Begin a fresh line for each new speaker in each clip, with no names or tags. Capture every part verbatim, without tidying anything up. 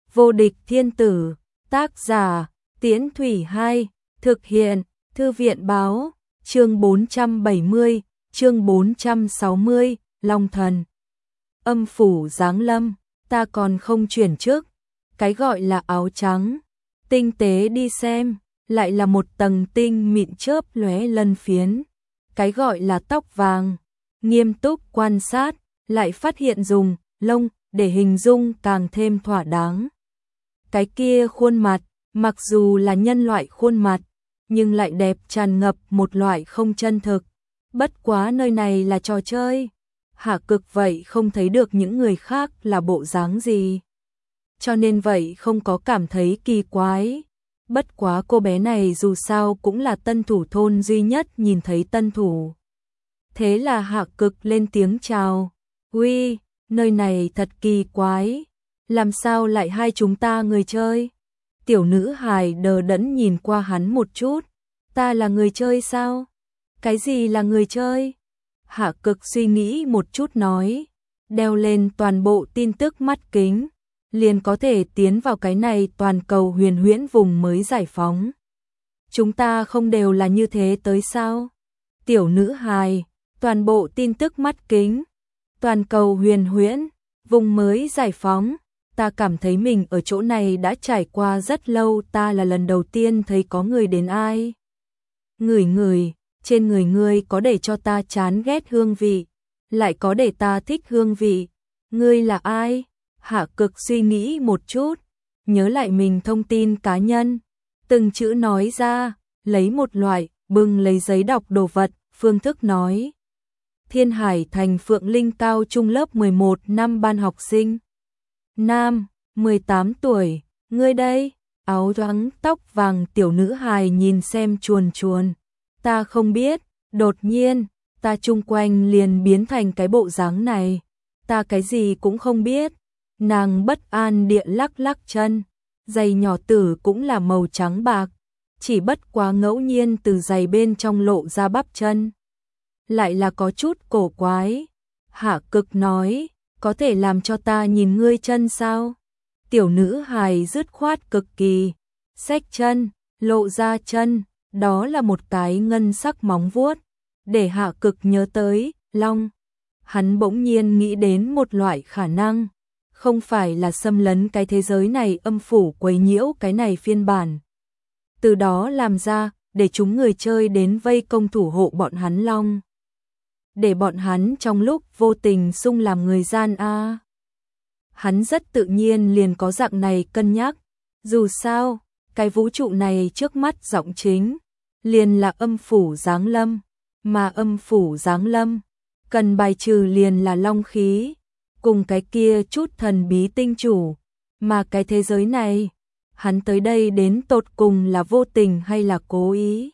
Vô địch thiên tử, tác giả, Tiễn Thủy Hai, thực hiện, Thư viện báo, chương bốn trăm bảy mươi, chương bốn trăm sáu mươi, Long Thần. Âm phủ giáng lâm, ta còn không chuyển chức, cái gọi là áo trắng, tinh tế đi xem, lại là một tầng tinh mịn chớp lóe lân phiến, cái gọi là tóc vàng, nghiêm túc quan sát, lại phát hiện dùng lông để hình dung càng thêm thỏa đáng. Cái kia khuôn mặt, mặc dù là nhân loại khuôn mặt, nhưng lại đẹp tràn ngập một loại không chân thực. Bất quá nơi này là trò chơi. Hạ Cực vậy không thấy được những người khác là bộ dáng gì. Cho nên vậy không có cảm thấy kỳ quái. Bất quá cô bé này dù sao cũng là tân thủ thôn duy nhất nhìn thấy tân thủ. Thế là Hạ Cực lên tiếng chào. Uy, nơi này thật kỳ quái. Làm sao lại hai chúng ta người chơi? Tiểu nữ hài đờ đẫn nhìn qua hắn một chút. Ta là người chơi sao? Cái gì là người chơi? Hạ Cực suy nghĩ một chút nói. Đeo lên toàn bộ tin tức mắt kính, liền có thể tiến vào cái này toàn cầu huyền huyễn vùng mới giải phóng. Chúng ta không đều là như thế tới sao? Tiểu nữ hài, toàn bộ tin tức mắt kính, toàn cầu huyền huyễn, vùng mới giải phóng. Ta cảm thấy mình ở chỗ này đã trải qua rất lâu, ta là lần đầu tiên thấy có người đến ai. Ngửi ngửi, trên người ngươi có để cho ta chán ghét hương vị, lại có để ta thích hương vị. Ngươi là ai? Hạ Cực suy nghĩ một chút, nhớ lại mình thông tin cá nhân, từng chữ nói ra, lấy một loại, bưng lấy giấy đọc đồ vật, phương thức nói. Thiên Hải thành Phượng Linh cao trung lớp mười một năm ban học sinh. Nam, mười tám tuổi, ngươi đây, áo trắng tóc vàng tiểu nữ hài nhìn xem chuồn chuồn. Ta không biết, đột nhiên, ta chung quanh liền biến thành cái bộ dáng này. Ta cái gì cũng không biết. Nàng bất an địa lắc lắc chân, giày nhỏ tử cũng là màu trắng bạc, chỉ bất quá ngẫu nhiên từ giày bên trong lộ ra bắp chân. Lại là có chút cổ quái. Hạ Cực nói, có thể làm cho ta nhìn ngươi chân sao? Tiểu nữ hài dứt khoát cực kỳ, xách chân, lộ ra chân, đó là một cái ngân sắc móng vuốt, để Hạ Cực nhớ tới long. Hắn bỗng nhiên nghĩ đến một loại khả năng, không phải là xâm lấn cái thế giới này, âm phủ quấy nhiễu cái này phiên bản. Từ đó làm ra, để chúng người chơi đến vây công thủ hộ bọn hắn long. Để bọn hắn trong lúc vô tình xung làm người gian a. À. Hắn rất tự nhiên liền có dạng này cân nhắc, dù sao, cái vũ trụ này trước mắt giọng chính, liền là âm phủ giáng lâm, mà âm phủ giáng lâm, cần bài trừ liền là long khí, cùng cái kia chút thần bí tinh chủ, mà cái thế giới này, hắn tới đây đến tột cùng là vô tình hay là cố ý.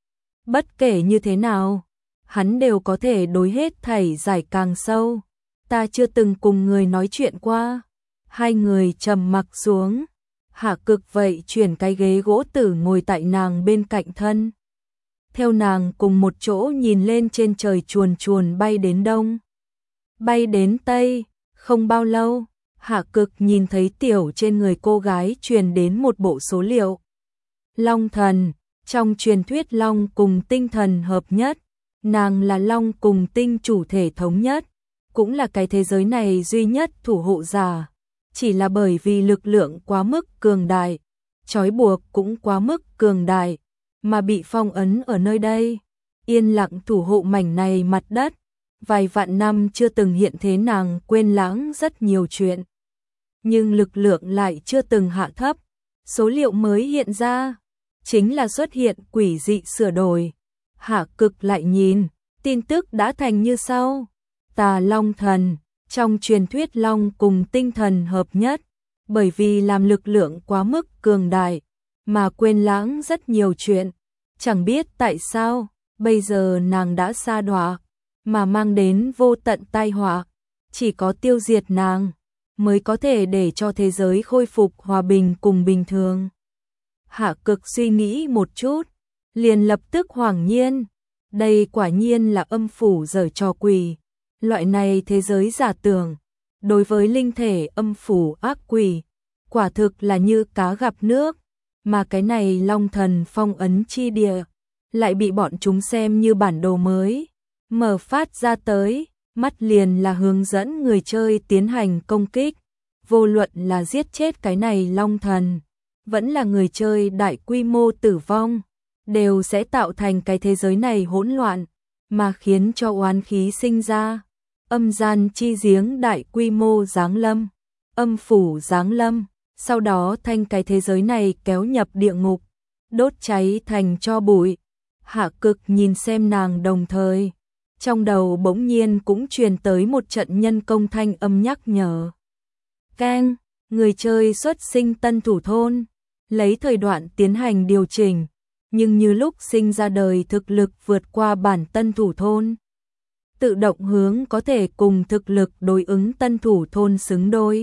Bất kể như thế nào, hắn đều có thể đối hết thảy giải càng sâu. Ta chưa từng cùng người nói chuyện qua. Hai người trầm mặc xuống. Hạ Cực vậy chuyển cái ghế gỗ tử ngồi tại nàng bên cạnh thân. Theo nàng cùng một chỗ nhìn lên trên trời chuồn chuồn bay đến đông, bay đến tây. Không bao lâu, Hạ Cực nhìn thấy tiểu trên người cô gái truyền đến một bộ số liệu. Long thần, trong truyền thuyết long cùng tinh thần hợp nhất. Nàng là long cùng tinh chủ thể thống nhất, cũng là cái thế giới này duy nhất thủ hộ giả. Chỉ là bởi vì lực lượng quá mức cường đại, trói buộc cũng quá mức cường đại, mà bị phong ấn ở nơi đây, yên lặng thủ hộ mảnh này mặt đất. Vài vạn năm chưa từng hiện thế, nàng quên lãng rất nhiều chuyện. Nhưng lực lượng lại chưa từng hạ thấp. Số liệu mới hiện ra, chính là xuất hiện quỷ dị sửa đổi. Hạ Cực lại nhìn, tin tức đã thành như sau. Tà long thần, trong truyền thuyết long cùng tinh thần hợp nhất, bởi vì làm lực lượng quá mức cường đại, mà quên lãng rất nhiều chuyện. Chẳng biết tại sao, bây giờ nàng đã sa đọa, mà mang đến vô tận tai họa. Chỉ có tiêu diệt nàng, mới có thể để cho thế giới khôi phục hòa bình cùng bình thường. Hạ Cực suy nghĩ một chút, liền lập tức hoảng nhiên, đây quả nhiên là âm phủ giở trò quỷ, loại này thế giới giả tưởng, đối với linh thể âm phủ ác quỷ, quả thực là như cá gặp nước, mà cái này Long Thần phong ấn chi địa lại bị bọn chúng xem như bản đồ mới mở phát ra tới, mắt liền là hướng dẫn người chơi tiến hành công kích, vô luận là giết chết cái này Long Thần, vẫn là người chơi đại quy mô tử vong, đều sẽ tạo thành cái thế giới này hỗn loạn, mà khiến cho oán khí sinh ra. Âm gian chi giếng đại quy mô giáng lâm, âm phủ giáng lâm, sau đó thanh cái thế giới này kéo nhập địa ngục, đốt cháy thành tro bụi. Hạ Cực nhìn xem nàng đồng thời, trong đầu bỗng nhiên cũng truyền tới một trận nhân công thanh âm nhắc nhở. Keng, người chơi xuất sinh tân thủ thôn, lấy thời đoạn tiến hành điều chỉnh, nhưng như lúc sinh ra đời thực lực vượt qua bản tân thủ thôn, tự động hướng có thể cùng thực lực đối ứng tân thủ thôn xứng đôi.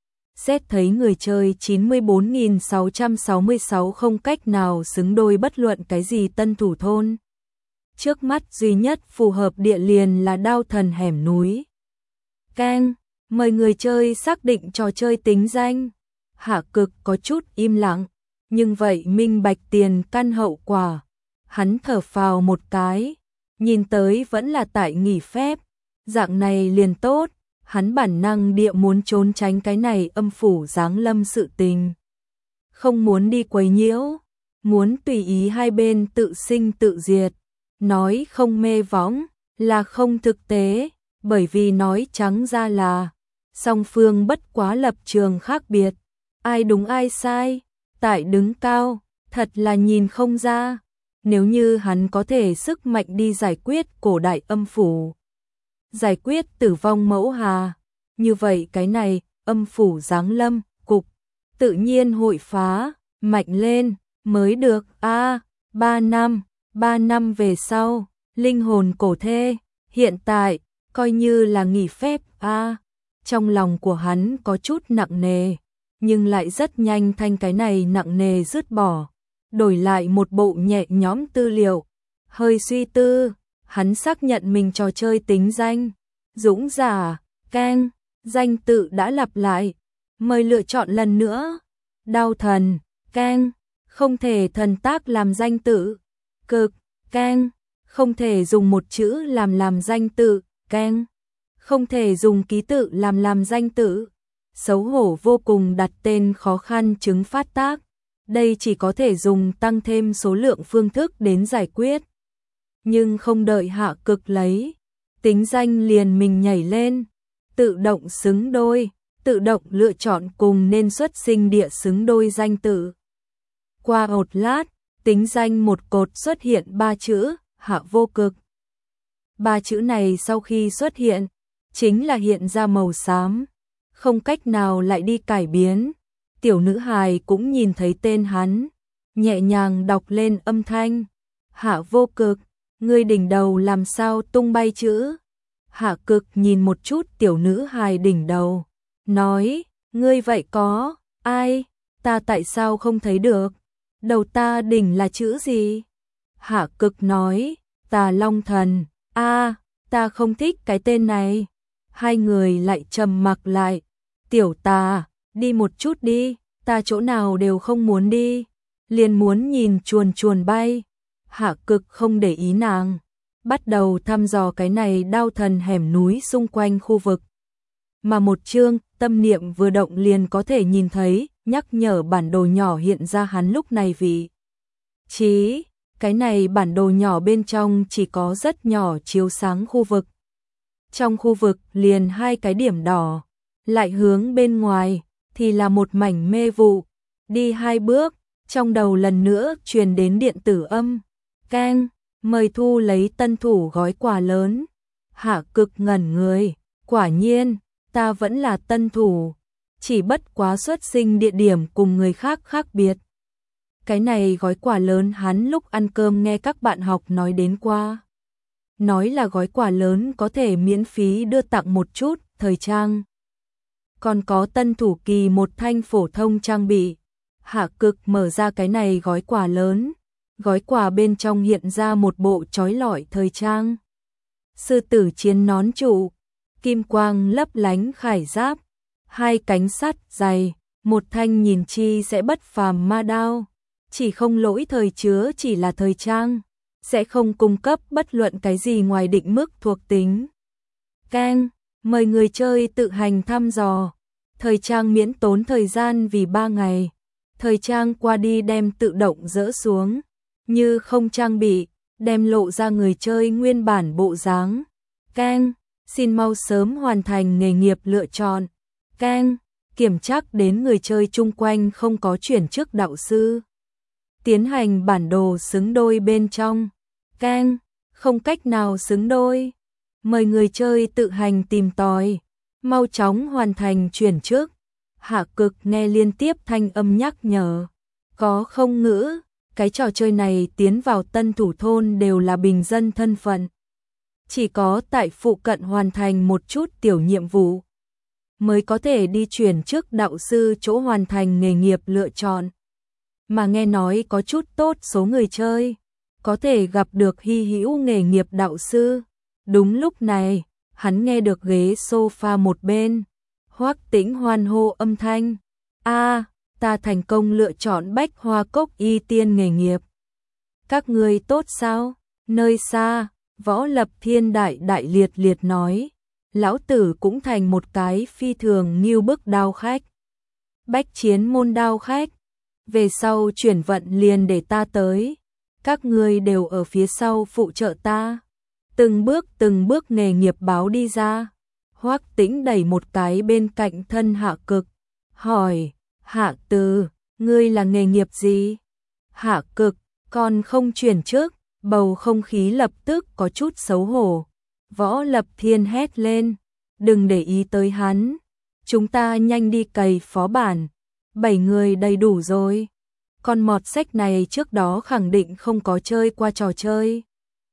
Xét thấy người chơi chín mươi bốn nghìn sáu trăm sáu mươi sáu không cách nào xứng đôi bất luận cái gì tân thủ thôn. Trước mắt duy nhất phù hợp địa liền là Đao Thần hẻm núi. Keng, mời người chơi xác định trò chơi tính danh. Hạ Cực có chút im lặng, nhưng vậy minh bạch tiền căn hậu quả. Hắn thở phào một cái, nhìn tới vẫn là tại nghỉ phép, dạng này liền tốt. Hắn bản năng địa muốn trốn tránh cái này âm phủ giáng lâm sự tình. Không muốn đi quấy nhiễu, muốn tùy ý hai bên tự sinh tự diệt. Nói không mê võng là không thực tế, bởi vì nói trắng ra là song phương bất quá lập trường khác biệt. Ai đúng ai sai, tại đứng cao, thật là nhìn không ra. Nếu như hắn có thể sức mạnh đi giải quyết cổ đại âm phủ, giải quyết tử vong mẫu hà, như vậy cái này âm phủ giáng lâm cục tự nhiên hội phá mạnh lên mới được. A à, ba năm ba năm về sau, linh hồn cổ thê, hiện tại coi như là nghỉ phép. A à, trong lòng của hắn có chút nặng nề, nhưng lại rất nhanh thanh cái này nặng nề dứt bỏ, đổi lại một bộ nhẹ nhõm tư liệu. Hơi suy tư, hắn xác nhận mình trò chơi tính danh Dũng Giả. Keng, danh tự đã lặp lại, mời lựa chọn lần nữa. Đao Thần. Keng, không thể thần tác làm danh tự. Cực. Keng, không thể dùng một chữ làm làm danh tự. Keng, không thể dùng ký tự làm làm danh tự. Xấu hổ vô cùng đặt tên khó khăn chứng phát tác. Đây chỉ có thể dùng tăng thêm số lượng phương thức đến giải quyết. Nhưng không đợi Hạ Cực lấy tính danh liền mình nhảy lên, tự động xứng đôi, tự động lựa chọn cùng nên xuất sinh địa xứng đôi danh tự. Qua một lát, tính danh một cột xuất hiện ba chữ, Hạ Vô Cực. Ba chữ này sau khi xuất hiện, chính là hiện ra màu xám, không cách nào lại đi cải biến. Tiểu nữ hài cũng nhìn thấy tên hắn, nhẹ nhàng đọc lên âm thanh. Hạ Vô Cực, ngươi đỉnh đầu làm sao tung bay chữ? Hạ Cực nhìn một chút tiểu nữ hài đỉnh đầu, nói, ngươi vậy có, ai, ta tại sao không thấy được? Đầu ta đỉnh là chữ gì? Hạ Cực nói, Tà Long Thần. A, à, ta không thích cái tên này. Hai người lại trầm mặc lại. Tiểu Tà, đi một chút đi, ta chỗ nào đều không muốn đi, liền muốn nhìn chuồn chuồn bay. Hạ Cực không để ý nàng, bắt đầu thăm dò cái này Đao Thần hẻm núi xung quanh khu vực. Mà một chương, tâm niệm vừa động liền có thể nhìn thấy, nhắc nhở bản đồ nhỏ hiện ra hắn lúc này vị trí. Cái này bản đồ nhỏ bên trong chỉ có rất nhỏ chiếu sáng khu vực. Trong khu vực liền hai cái điểm đỏ, lại hướng bên ngoài thì là một mảnh mê vụ. Đi hai bước, trong đầu lần nữa truyền đến điện tử âm. Keng, mời thu lấy tân thủ gói quà lớn. Hạ Cực ngẩn người, quả nhiên, ta vẫn là tân thủ, chỉ bất quá xuất sinh địa điểm cùng người khác khác biệt. Cái này gói quà lớn hắn lúc ăn cơm nghe các bạn học nói đến qua. Nói là gói quà lớn có thể miễn phí đưa tặng một chút thời trang. Còn có tân thủ kỳ một thanh phổ thông trang bị. Hạ Cực mở ra cái này gói quà lớn. Gói quà bên trong hiện ra một bộ trói lọi thời trang. Sư tử chiến nón trụ, kim quang lấp lánh khải giáp, hai cánh sắt dày, một thanh nhìn chi sẽ bất phàm ma đao, chỉ không lỗi thời chứa chỉ là thời trang, sẽ không cung cấp bất luận cái gì ngoài định mức thuộc tính. Keng, mời người chơi tự hành thăm dò. Thời trang miễn tốn thời gian vì ba ngày. Thời trang qua đi đem tự động dỡ xuống, như không trang bị, đem lộ ra người chơi nguyên bản bộ dáng. Keng, xin mau sớm hoàn thành nghề nghiệp lựa chọn. Keng, kiểm tra đến người chơi chung quanh không có chuyển chức đạo sư. Tiến hành bản đồ xứng đôi bên trong. Keng, không cách nào xứng đôi. Mời người chơi tự hành tìm tòi. Mau chóng hoàn thành chuyển chức. Hạ Cực nghe liên tiếp thanh âm nhắc nhở. Có không ngữ, cái trò chơi này tiến vào tân thủ thôn đều là bình dân thân phận. Chỉ có tại phụ cận hoàn thành một chút tiểu nhiệm vụ, mới có thể đi chuyển chức đạo sư chỗ hoàn thành nghề nghiệp lựa chọn. Mà nghe nói có chút tốt số người chơi, có thể gặp được hy hữu nghề nghiệp đạo sư. Đúng lúc này, hắn nghe được ghế sofa một bên. Hoắc Tĩnh hoan hô âm thanh. A, ta thành công lựa chọn Bách Hoa Cốc y tiên nghề nghiệp. Các ngươi tốt sao? Nơi xa, Võ Lập Thiên đại đại liệt liệt nói. Lão tử cũng thành một cái phi thường nghiêu bức đao khách. Bách chiến môn đao khách. Về sau chuyển vận liền để ta tới. Các ngươi đều ở phía sau phụ trợ ta. Từng bước từng bước nghề nghiệp báo đi ra. Hoắc Tĩnh đẩy một cái bên cạnh thân Hạ Cực, hỏi, Hạ Từ, ngươi là nghề nghiệp gì? Hạ Cực, còn không chuyển trước, bầu không khí lập tức có chút xấu hổ. Võ Lập Thiên hét lên, đừng để ý tới hắn, chúng ta nhanh đi cày phó bản, bảy người đầy đủ rồi. Con mọt sách này trước đó khẳng định không có chơi qua trò chơi.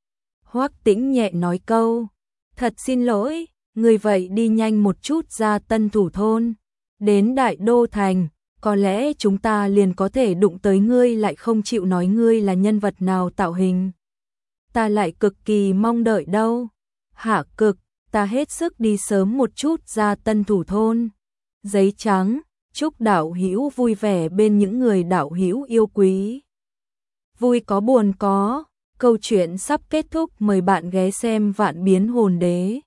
Hoắc Tĩnh nhẹ nói câu, thật xin lỗi. Người vậy đi nhanh một chút ra tân thủ thôn, đến đại đô thành, có lẽ chúng ta liền có thể đụng tới ngươi, lại không chịu nói ngươi là nhân vật nào tạo hình. Ta lại cực kỳ mong đợi đâu. Hạ Cực, ta hết sức đi sớm một chút ra tân thủ thôn. Giấy trắng, chúc đạo hữu vui vẻ bên những người đạo hữu yêu quý. Vui có buồn có, câu chuyện sắp kết thúc, mời bạn ghé xem Vạn Biến Hồn Đế.